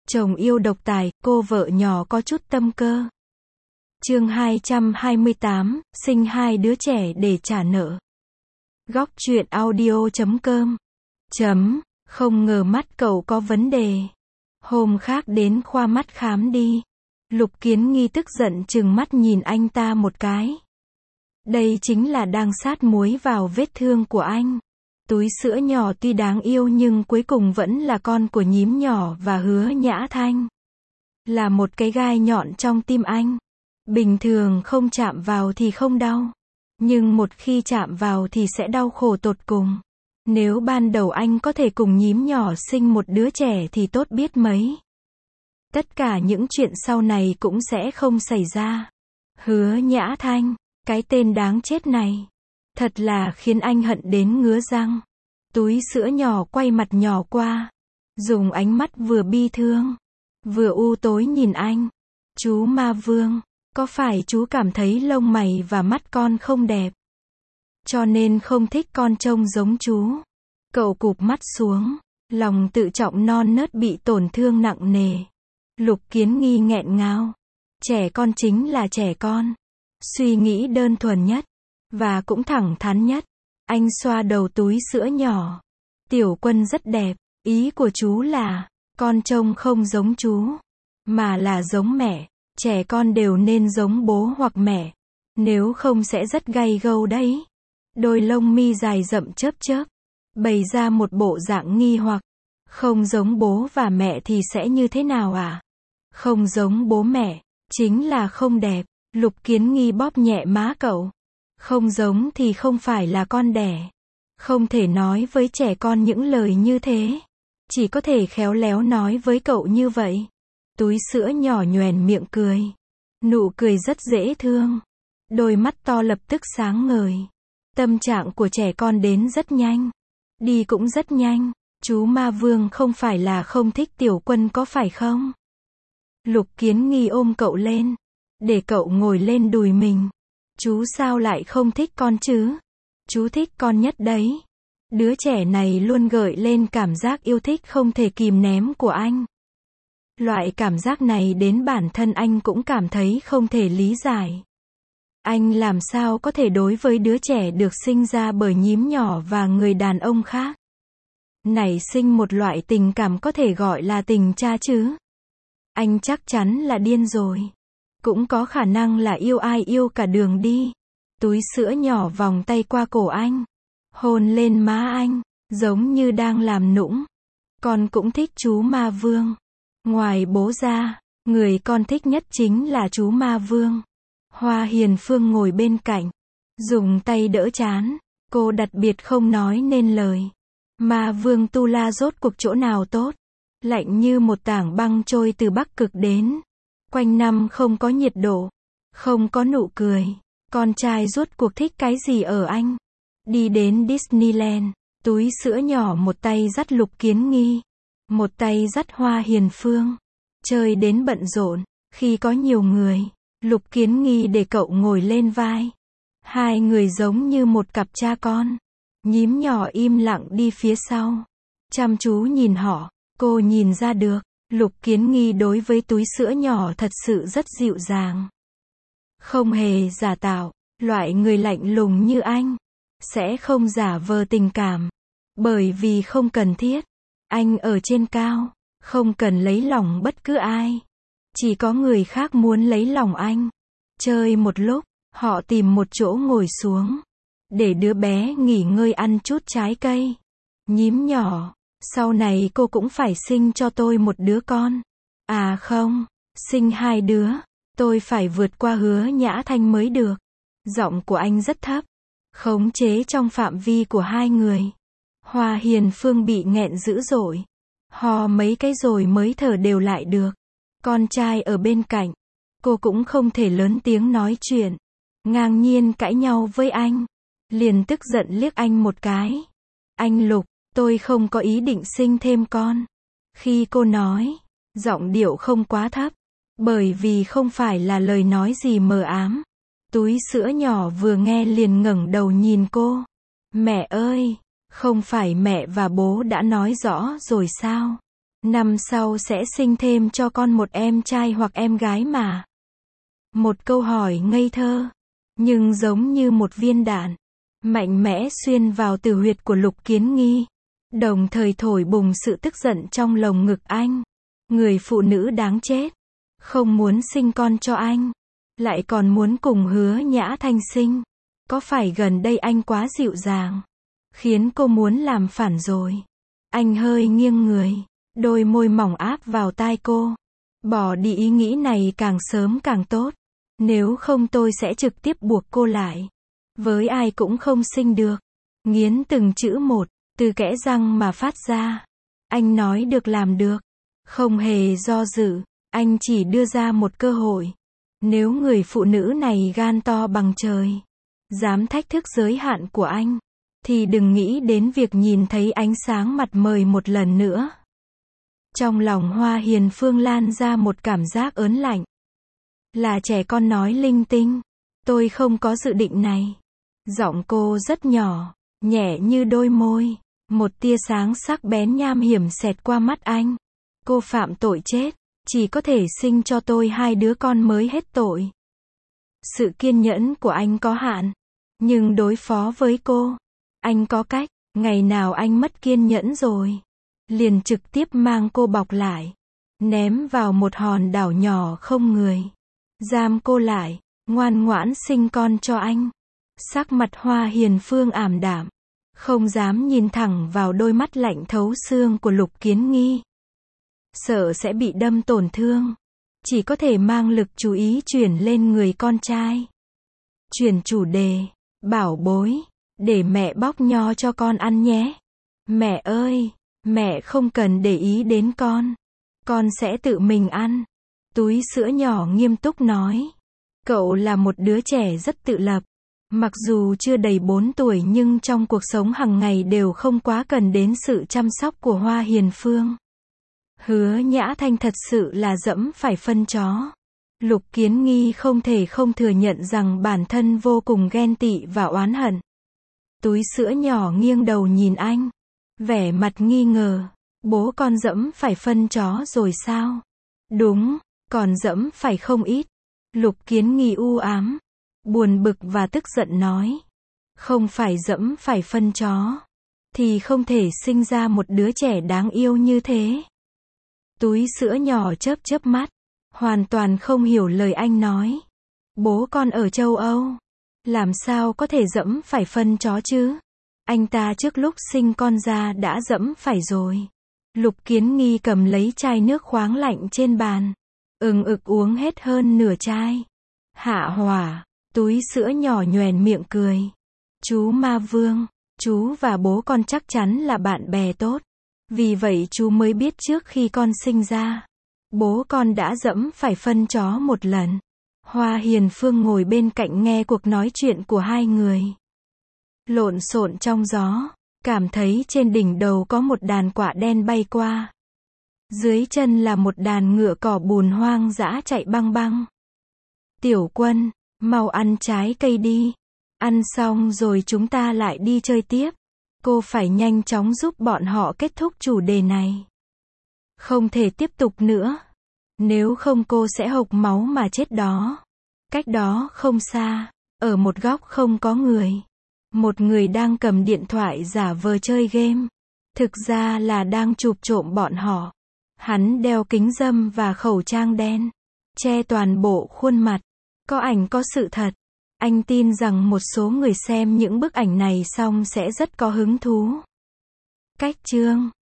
Chồng yêu độc tài, cô vợ nhỏ có chút tâm cơ. Chương 228, sinh 2 đứa trẻ để trả nợ. Góc truyện audio.com. Không ngờ mắt cậu có vấn đề. Hôm khác đến khoa mắt khám đi. Lục Kiến Nghi tức giận trừng mắt nhìn anh ta một cái. Đây chính là đang sát muối vào vết thương của anh. Túi sữa nhỏ tuy đáng yêu nhưng cuối cùng vẫn là con của nhím nhỏ và Hứa Nhã Thanh. Là một cái gai nhọn trong tim anh. Bình thường không chạm vào thì không đau. Nhưng một khi chạm vào thì sẽ đau khổ tột cùng. Nếu ban đầu anh có thể cùng nhím nhỏ sinh một đứa trẻ thì tốt biết mấy. Tất cả những chuyện sau này cũng sẽ không xảy ra. Hứa Nhã Thanh, cái tên đáng chết này. Thật là khiến anh hận đến ngứa răng. Túi sữa nhỏ quay mặt nhỏ qua. Dùng ánh mắt vừa bi thương, vừa u tối nhìn anh. Chú Ma Vương, có phải chú cảm thấy lông mày và mắt con không đẹp? Cho nên không thích con trông giống chú. Cậu cụp mắt xuống. Lòng tự trọng non nớt bị tổn thương nặng nề. Lục Kiến Nghi nghẹn ngào. Trẻ con chính là trẻ con. Suy nghĩ đơn thuần nhất. Và cũng thẳng thắn nhất. Anh xoa đầu túi sữa nhỏ. Tiểu Quân rất đẹp. Ý của chú là, con trông không giống chú. Mà là giống mẹ. Trẻ con đều nên giống bố hoặc mẹ. Nếu không sẽ rất gay gâu đấy. Đôi lông mi dài rậm chớp chớp. Bày ra một bộ dạng nghi hoặc. Không giống bố và mẹ thì sẽ như thế nào à? Không giống bố mẹ, chính là không đẹp. Lục Kiến Nghi bóp nhẹ má cậu. Không giống thì không phải là con đẻ. Không thể nói với trẻ con những lời như thế. Chỉ có thể khéo léo nói với cậu như vậy. Túi sữa nhỏ nhoẻn miệng cười. Nụ cười rất dễ thương. Đôi mắt to lập tức sáng ngời. Tâm trạng của trẻ con đến rất nhanh. Đi cũng rất nhanh. Chú Ma Vương không phải là không thích Tiểu Quân có phải không? Lục Kiến Nghi ôm cậu lên. Để cậu ngồi lên đùi mình. Chú sao lại không thích con chứ? Chú thích con nhất đấy. Đứa trẻ này luôn gợi lên cảm giác yêu thích không thể kìm nén của anh. Loại cảm giác này đến bản thân anh cũng cảm thấy không thể lý giải. Anh làm sao có thể đối với đứa trẻ được sinh ra bởi nhím nhỏ và người đàn ông khác? Nảy sinh một loại tình cảm có thể gọi là tình cha chứ? Anh chắc chắn là điên rồi. Cũng có khả năng là yêu ai yêu cả đường đi. Túi sữa nhỏ vòng tay qua cổ anh. Hôn lên má anh, giống như đang làm nũng. Con cũng thích chú Ma Vương. Ngoài bố ra, người con thích nhất chính là chú Ma Vương. Hoa Hiền Phương ngồi bên cạnh. Dùng tay đỡ trán. Cô đặc biệt không nói nên lời. Ma Vương Tu La rốt cuộc chỗ nào tốt? Lạnh như một tảng băng trôi từ Bắc Cực đến. Quanh năm không có nhiệt độ. Không có nụ cười. Con trai rốt cuộc thích cái gì ở anh? Đi đến Disneyland. Túi sữa nhỏ một tay dắt Lục Kiến Nghi. Một tay dắt Hoa Hiền Phương. Chơi đến bận rộn. Khi có nhiều người, Lục Kiến Nghi để cậu ngồi lên vai. Hai người giống như một cặp cha con. Nhím nhỏ im lặng đi phía sau. Chăm chú nhìn họ. Cô nhìn ra được. Lục Kiến Nghi đối với túi sữa nhỏ thật sự rất dịu dàng. Không hề giả tạo. Loại người lạnh lùng như anh sẽ không giả vờ tình cảm. Bởi vì không cần thiết. Anh ở trên cao. Không cần lấy lòng bất cứ ai. Chỉ có người khác muốn lấy lòng anh. Chơi một lúc, họ tìm một chỗ ngồi xuống. Để đứa bé nghỉ ngơi ăn chút trái cây. Nhím nhỏ, sau này cô cũng phải sinh cho tôi một đứa con. À không, sinh 2 đứa. Tôi phải vượt qua Hứa Nhã Thanh mới được. Giọng của anh rất thấp. Khống chế trong phạm vi của hai người. Hoa Hiền Phương bị nghẹn dữ dội. Hò mấy cái rồi mới thở đều lại được. Con trai ở bên cạnh. Cô cũng không thể lớn tiếng nói chuyện. Ngang nhiên cãi nhau với anh. Liền tức giận liếc anh một cái. Anh Lục, tôi không có ý định sinh thêm con. Khi cô nói, giọng điệu không quá thấp. Bởi vì không phải là lời nói gì mờ ám. Túi sữa nhỏ vừa nghe liền ngẩng đầu nhìn cô. Mẹ ơi, không phải mẹ và bố đã nói rõ rồi sao? Năm sau sẽ sinh thêm cho con một em trai hoặc em gái mà. Một câu hỏi ngây thơ, nhưng giống như một viên đạn, mạnh mẽ xuyên vào tử huyệt của Lục Kiến Nghi, đồng thời thổi bùng sự tức giận trong lồng ngực anh. Người phụ nữ đáng chết, không muốn sinh con cho anh, lại còn muốn cùng Hứa Nhã Thanh sinh. Có phải gần đây anh quá dịu dàng, khiến cô muốn làm phản rồi? Anh hơi nghiêng người, đôi môi mỏng áp vào tai cô. Bỏ đi ý nghĩ này càng sớm càng tốt. Nếu không tôi sẽ trực tiếp buộc cô lại. Với ai cũng không sinh được. Nghiến từng chữ một, từ kẽ răng mà phát ra. Anh nói được làm được. Không hề do dự, anh chỉ đưa ra một cơ hội. Nếu người phụ nữ này gan to bằng trời, dám thách thức giới hạn của anh, thì đừng nghĩ đến việc nhìn thấy ánh sáng mặt trời một lần nữa. Trong lòng Hoa Hiền Phương lan ra một cảm giác ớn lạnh. Là trẻ con nói linh tinh. Tôi không có dự định này. Giọng cô rất nhỏ, nhẹ như đôi môi. Một tia sáng sắc bén nham hiểm xẹt qua mắt anh. Cô phạm tội chết, chỉ có thể sinh cho tôi 2 đứa con mới hết tội. Sự kiên nhẫn của anh có hạn, nhưng đối phó với cô, anh có cách. Ngày nào anh mất kiên nhẫn rồi, liền trực tiếp mang cô bọc lại, ném vào một hòn đảo nhỏ không người, giam cô lại, ngoan ngoãn sinh con cho anh. Sắc mặt Hoa Hiền Phương ảm đạm, không dám nhìn thẳng vào đôi mắt lạnh thấu xương của Lục Kiến Nghi. Sợ sẽ bị đâm tổn thương, chỉ có thể mang lực chú ý chuyển lên người con trai. Chuyển chủ đề, bảo bối, để mẹ bóc nho cho con ăn nhé. Mẹ ơi, mẹ không cần để ý đến con sẽ tự mình ăn. Túi sữa nhỏ nghiêm túc nói. Cậu là một đứa trẻ rất tự lập. Mặc dù chưa đầy 4 tuổi nhưng trong cuộc sống hàng ngày đều không quá cần đến sự chăm sóc của Hoa Hiền Phương. Hứa Nhã Thanh thật sự là dẫm phải phân chó. Lục Kiến Nghi không thể không thừa nhận rằng bản thân vô cùng ghen tị và oán hận. Túi sữa nhỏ nghiêng đầu nhìn anh, vẻ mặt nghi ngờ. Bố con dẫm phải phân chó rồi sao? Đúng, còn dẫm phải không ít. Lục Kiến Nghi u ám, buồn bực và tức giận nói. Không phải dẫm phải phân chó, thì không thể sinh ra một đứa trẻ đáng yêu như thế. Túi sữa nhỏ chớp chớp mắt, hoàn toàn không hiểu lời anh nói. Bố con ở châu Âu, làm sao có thể dẫm phải phân chó chứ? Anh ta trước lúc sinh con ra đã dẫm phải rồi. Lục Kiến Nghi cầm lấy chai nước khoáng lạnh trên bàn, ực uống hết hơn nửa chai. Hạ hỏa, túi sữa nhỏ nhoẻn miệng cười. Chú Ma Vương, chú và bố con chắc chắn là bạn bè tốt. Vì vậy chú mới biết trước khi con sinh ra, bố con đã dẫm phải phân chó một lần. Hoa Hiền Phương ngồi bên cạnh nghe cuộc nói chuyện của hai người. Lộn xộn trong gió, cảm thấy trên đỉnh đầu có một đàn quạ đen bay qua. Dưới chân là một đàn ngựa cỏ bùn hoang dã chạy băng băng. Tiểu Quân, mau ăn trái cây đi. Ăn xong rồi chúng ta lại đi chơi tiếp. Cô phải nhanh chóng giúp bọn họ kết thúc chủ đề này. Không thể tiếp tục nữa. Nếu không cô sẽ hộc máu mà chết đó. Cách đó không xa, ở một góc không có người. Một người đang cầm điện thoại giả vờ chơi game. Thực ra là đang chụp trộm bọn họ. Hắn đeo kính râm và khẩu trang đen, che toàn bộ khuôn mặt. Có ảnh có sự thật. Anh tin rằng một số người xem những bức ảnh này xong sẽ rất có hứng thú. Cách chương